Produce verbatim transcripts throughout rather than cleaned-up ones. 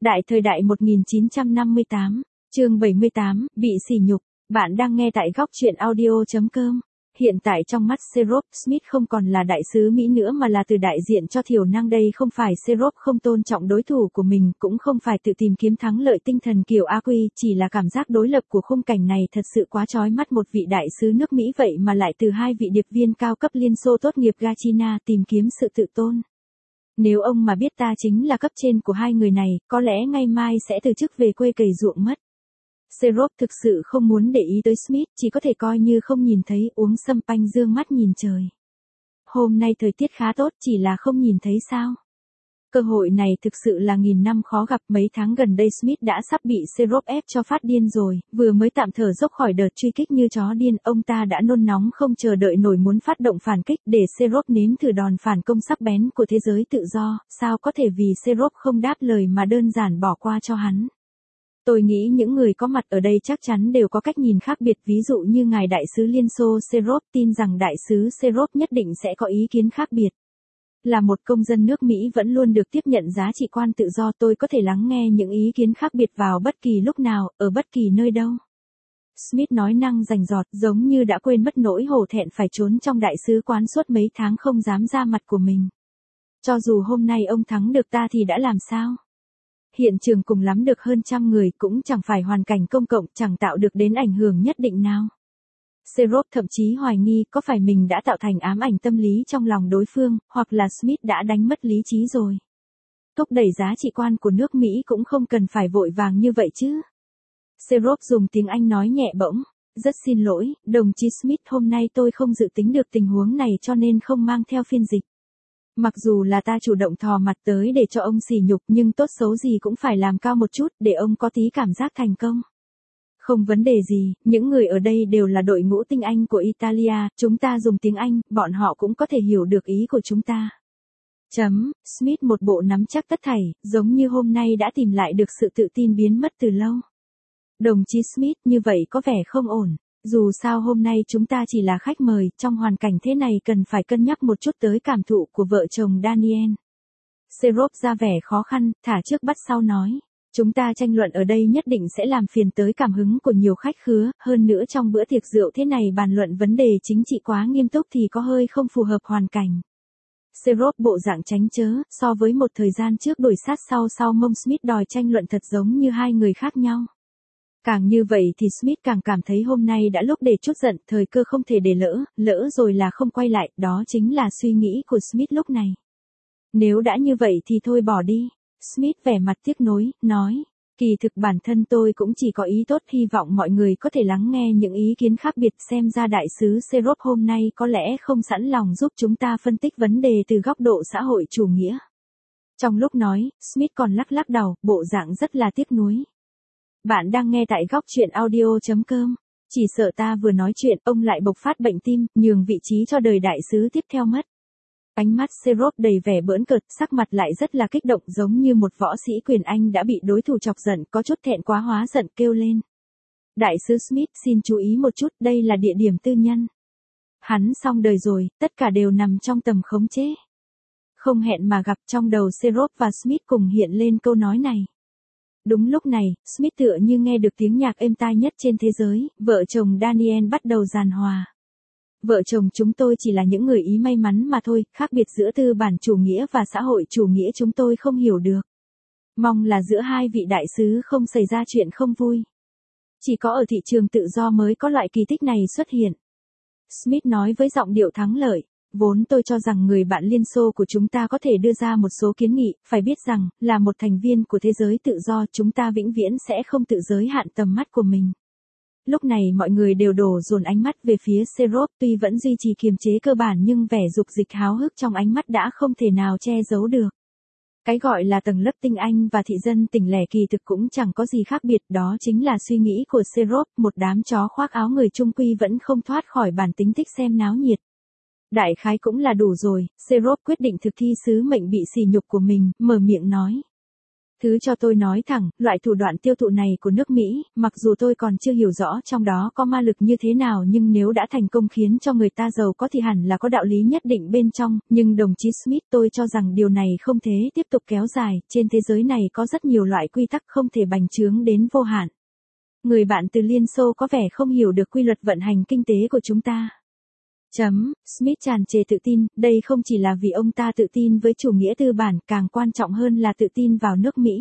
Đại thời đại một nghìn chín trăm năm mươi tám, chương bảy mươi tám, bị sỉ nhục. Bạn đang nghe tại góc truyện audio chấm com. Hiện tại trong mắt Serov, Smith không còn là đại sứ Mỹ nữa mà là từ đại diện cho thiểu năng. Đây không phải Serov không tôn trọng đối thủ của mình, cũng không phải tự tìm kiếm thắng lợi tinh thần kiểu A Quy, chỉ là cảm giác đối lập của khung cảnh này thật sự quá chói mắt. Một vị đại sứ nước Mỹ vậy mà lại từ hai vị điệp viên cao cấp Liên Xô tốt nghiệp Gachina tìm kiếm sự tự tôn. Nếu ông mà biết ta chính là cấp trên của hai người này, có lẽ ngày mai sẽ từ chức về quê cày ruộng mất. Serov thực sự không muốn để ý tới Smith, chỉ có thể coi như không nhìn thấy, uống sâm panh dương mắt nhìn trời. Hôm nay thời tiết khá tốt, chỉ là không nhìn thấy sao. Cơ hội này thực sự là nghìn năm khó gặp. Mấy tháng gần đây Smith đã sắp bị Serov ép cho phát điên rồi, vừa mới tạm thở dốc khỏi đợt truy kích như chó điên, ông ta đã nôn nóng không chờ đợi nổi muốn phát động phản kích để Serov nếm thử đòn phản công sắc bén của thế giới tự do. Sao có thể vì Serov không đáp lời mà đơn giản bỏ qua cho hắn. Tôi nghĩ những người có mặt ở đây chắc chắn đều có cách nhìn khác biệt, ví dụ như ngài đại sứ Liên Xô Serov tin rằng đại sứ Serov nhất định sẽ có ý kiến khác biệt. Là một công dân nước Mỹ vẫn luôn được tiếp nhận giá trị quan tự do, tôi có thể lắng nghe những ý kiến khác biệt vào bất kỳ lúc nào, ở bất kỳ nơi đâu. Smith nói năng rành rọt, giống như đã quên mất nỗi hổ thẹn phải trốn trong đại sứ quán suốt mấy tháng không dám ra mặt của mình. Cho dù hôm nay ông thắng được ta thì đã làm sao? Hiện trường cùng lắm được hơn trăm người, cũng chẳng phải hoàn cảnh công cộng, chẳng tạo được đến ảnh hưởng nhất định nào. Serov thậm chí hoài nghi có phải mình đã tạo thành ám ảnh tâm lý trong lòng đối phương, hoặc là Smith đã đánh mất lý trí rồi. Thúc đẩy giá trị quan của nước Mỹ cũng không cần phải vội vàng như vậy chứ. Serov dùng tiếng Anh nói nhẹ bỗng, rất xin lỗi, đồng chí Smith, hôm nay tôi không dự tính được tình huống này cho nên không mang theo phiên dịch. Mặc dù là ta chủ động thò mặt tới để cho ông sỉ nhục, nhưng tốt xấu gì cũng phải làm cao một chút để ông có tí cảm giác thành công. Không vấn đề gì, những người ở đây đều là đội ngũ tinh Anh của Italia, chúng ta dùng tiếng Anh, bọn họ cũng có thể hiểu được ý của chúng ta. Chấm, Smith một bộ nắm chắc tất thảy, giống như hôm nay đã tìm lại được sự tự tin biến mất từ lâu. Đồng chí Smith, như vậy có vẻ không ổn. Dù sao hôm nay chúng ta chỉ là khách mời, trong hoàn cảnh thế này cần phải cân nhắc một chút tới cảm thụ của vợ chồng Daniel. Serov ra vẻ khó khăn, thả trước bắt sau nói. Chúng ta tranh luận ở đây nhất định sẽ làm phiền tới cảm hứng của nhiều khách khứa, hơn nữa trong bữa tiệc rượu thế này bàn luận vấn đề chính trị quá nghiêm túc thì có hơi không phù hợp hoàn cảnh. Serov bộ dạng tránh chớ, so với một thời gian trước đổi sát sau sau mông Smith đòi tranh luận thật giống như hai người khác nhau. Càng như vậy thì Smith càng cảm thấy hôm nay đã lúc để chút giận, thời cơ không thể để lỡ, lỡ rồi là không quay lại, đó chính là suy nghĩ của Smith lúc này. Nếu đã như vậy thì thôi bỏ đi. Smith vẻ mặt tiếc nối, nói, kỳ thực bản thân tôi cũng chỉ có ý tốt, hy vọng mọi người có thể lắng nghe những ý kiến khác biệt, xem ra đại sứ Serov hôm nay có lẽ không sẵn lòng giúp chúng ta phân tích vấn đề từ góc độ xã hội chủ nghĩa. Trong lúc nói, Smith còn lắc lắc đầu, bộ dạng rất là tiếc nuối. Bạn đang nghe tại góc truyện audio chấm com. Chỉ sợ ta vừa nói chuyện, ông lại bộc phát bệnh tim, nhường vị trí cho đời đại sứ tiếp theo mất. Ánh mắt Serov đầy vẻ bỡn cợt, sắc mặt lại rất là kích động, giống như một võ sĩ quyền Anh đã bị đối thủ chọc giận, có chút thẹn quá hóa giận, kêu lên. Đại sứ Smith, xin chú ý một chút, đây là địa điểm tư nhân. Hắn xong đời rồi, tất cả đều nằm trong tầm khống chế. Không hẹn mà gặp, trong đầu Serov và Smith cùng hiện lên câu nói này. Đúng lúc này, Smith tựa như nghe được tiếng nhạc êm tai nhất trên thế giới, vợ chồng Daniel bắt đầu giàn hòa. Vợ chồng chúng tôi chỉ là những người ý may mắn mà thôi, khác biệt giữa tư bản chủ nghĩa và xã hội chủ nghĩa chúng tôi không hiểu được. Mong là giữa hai vị đại sứ không xảy ra chuyện không vui. Chỉ có ở thị trường tự do mới có loại kỳ tích này xuất hiện. Smith nói với giọng điệu thắng lợi. Vốn tôi cho rằng người bạn Liên Xô của chúng ta có thể đưa ra một số kiến nghị, phải biết rằng, là một thành viên của thế giới tự do chúng ta vĩnh viễn sẽ không tự giới hạn tầm mắt của mình. Lúc này mọi người đều đổ dồn ánh mắt về phía Serov, tuy vẫn duy trì kiềm chế cơ bản nhưng vẻ dục dịch háo hức trong ánh mắt đã không thể nào che giấu được. Cái gọi là tầng lớp tinh Anh và thị dân tỉnh lẻ kỳ thực cũng chẳng có gì khác biệt, đó chính là suy nghĩ của Serov, một đám chó khoác áo người chung quy vẫn không thoát khỏi bản tính thích xem náo nhiệt. Đại khái cũng là đủ rồi, Serov quyết định thực thi sứ mệnh bị sỉ nhục của mình, mở miệng nói. Thứ cho tôi nói thẳng, loại thủ đoạn tiêu thụ này của nước Mỹ, mặc dù tôi còn chưa hiểu rõ trong đó có ma lực như thế nào nhưng nếu đã thành công khiến cho người ta giàu có thì hẳn là có đạo lý nhất định bên trong, nhưng đồng chí Smith tôi cho rằng điều này không thể tiếp tục kéo dài, trên thế giới này có rất nhiều loại quy tắc không thể bành trướng đến vô hạn. Người bạn từ Liên Xô có vẻ không hiểu được quy luật vận hành kinh tế của chúng ta. Chấm, Smith tràn trề tự tin, đây không chỉ là vì ông ta tự tin với chủ nghĩa tư bản, càng quan trọng hơn là tự tin vào nước Mỹ.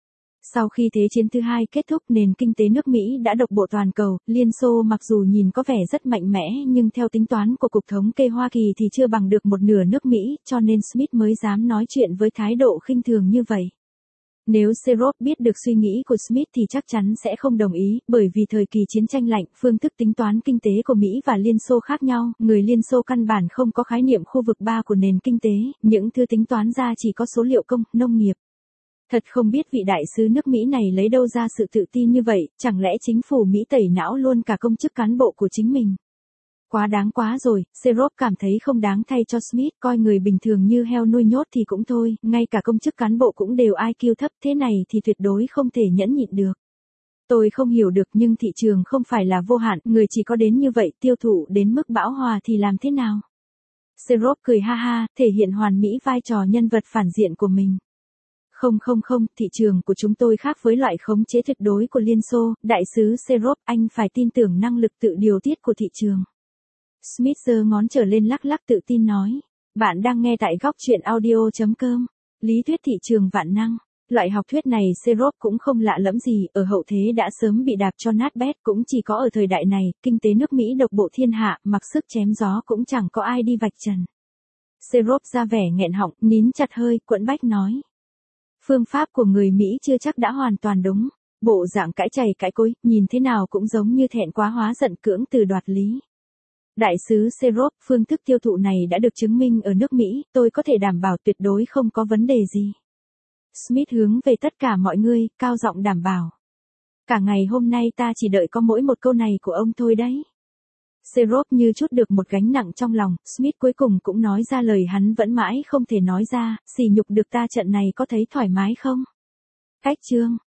Sau khi Thế chiến thứ hai kết thúc, nền kinh tế nước Mỹ đã độc bộ toàn cầu, Liên Xô mặc dù nhìn có vẻ rất mạnh mẽ nhưng theo tính toán của Cục Thống kê Hoa Kỳ thì chưa bằng được một nửa nước Mỹ, cho nên Smith mới dám nói chuyện với thái độ khinh thường như vậy. Nếu Serov biết được suy nghĩ của Smith thì chắc chắn sẽ không đồng ý, bởi vì thời kỳ chiến tranh lạnh, phương thức tính toán kinh tế của Mỹ và Liên Xô khác nhau, người Liên Xô căn bản không có khái niệm khu vực ba của nền kinh tế, những thứ tính toán ra chỉ có số liệu công, nông nghiệp. Thật không biết vị đại sứ nước Mỹ này lấy đâu ra sự tự tin như vậy, chẳng lẽ chính phủ Mỹ tẩy não luôn cả công chức cán bộ của chính mình. Quá đáng quá rồi, Serov cảm thấy không đáng thay cho Smith, coi người bình thường như heo nuôi nhốt thì cũng thôi, ngay cả công chức cán bộ cũng đều i kiu thấp, thế này thì tuyệt đối không thể nhẫn nhịn được. Tôi không hiểu được nhưng thị trường không phải là vô hạn, người chỉ có đến như vậy, tiêu thụ đến mức bão hòa thì làm thế nào? Serov cười ha ha, thể hiện hoàn mỹ vai trò nhân vật phản diện của mình. Không không không, thị trường của chúng tôi khác với loại khống chế tuyệt đối của Liên Xô, đại sứ Serov, anh phải tin tưởng năng lực tự điều tiết của thị trường. Smith giơ ngón trở lên lắc lắc tự tin nói. Bạn đang nghe tại góc truyện audio chấm com. Lý thuyết thị trường vạn năng. Loại học thuyết này Serov cũng không lạ lẫm gì, ở hậu thế đã sớm bị đạp cho nát bét, cũng chỉ có ở thời đại này, kinh tế nước Mỹ độc bộ thiên hạ, mặc sức chém gió cũng chẳng có ai đi vạch trần. Serov ra vẻ nghẹn họng, nín chặt hơi, quẫn bách nói. Phương pháp của người Mỹ chưa chắc đã hoàn toàn đúng. Bộ dạng cãi chày cãi cối, nhìn thế nào cũng giống như thẹn quá hóa giận cưỡng từ đoạt lý. Đại sứ Serov, phương thức tiêu thụ này đã được chứng minh ở nước Mỹ, tôi có thể đảm bảo tuyệt đối không có vấn đề gì. Smith hướng về tất cả mọi người, cao giọng đảm bảo. Cả ngày hôm nay ta chỉ đợi có mỗi một câu này của ông thôi đấy. Serov như chút được một gánh nặng trong lòng, Smith cuối cùng cũng nói ra lời hắn vẫn mãi không thể nói ra, sỉ nhục được ta trận này có thấy thoải mái không? Cách chương.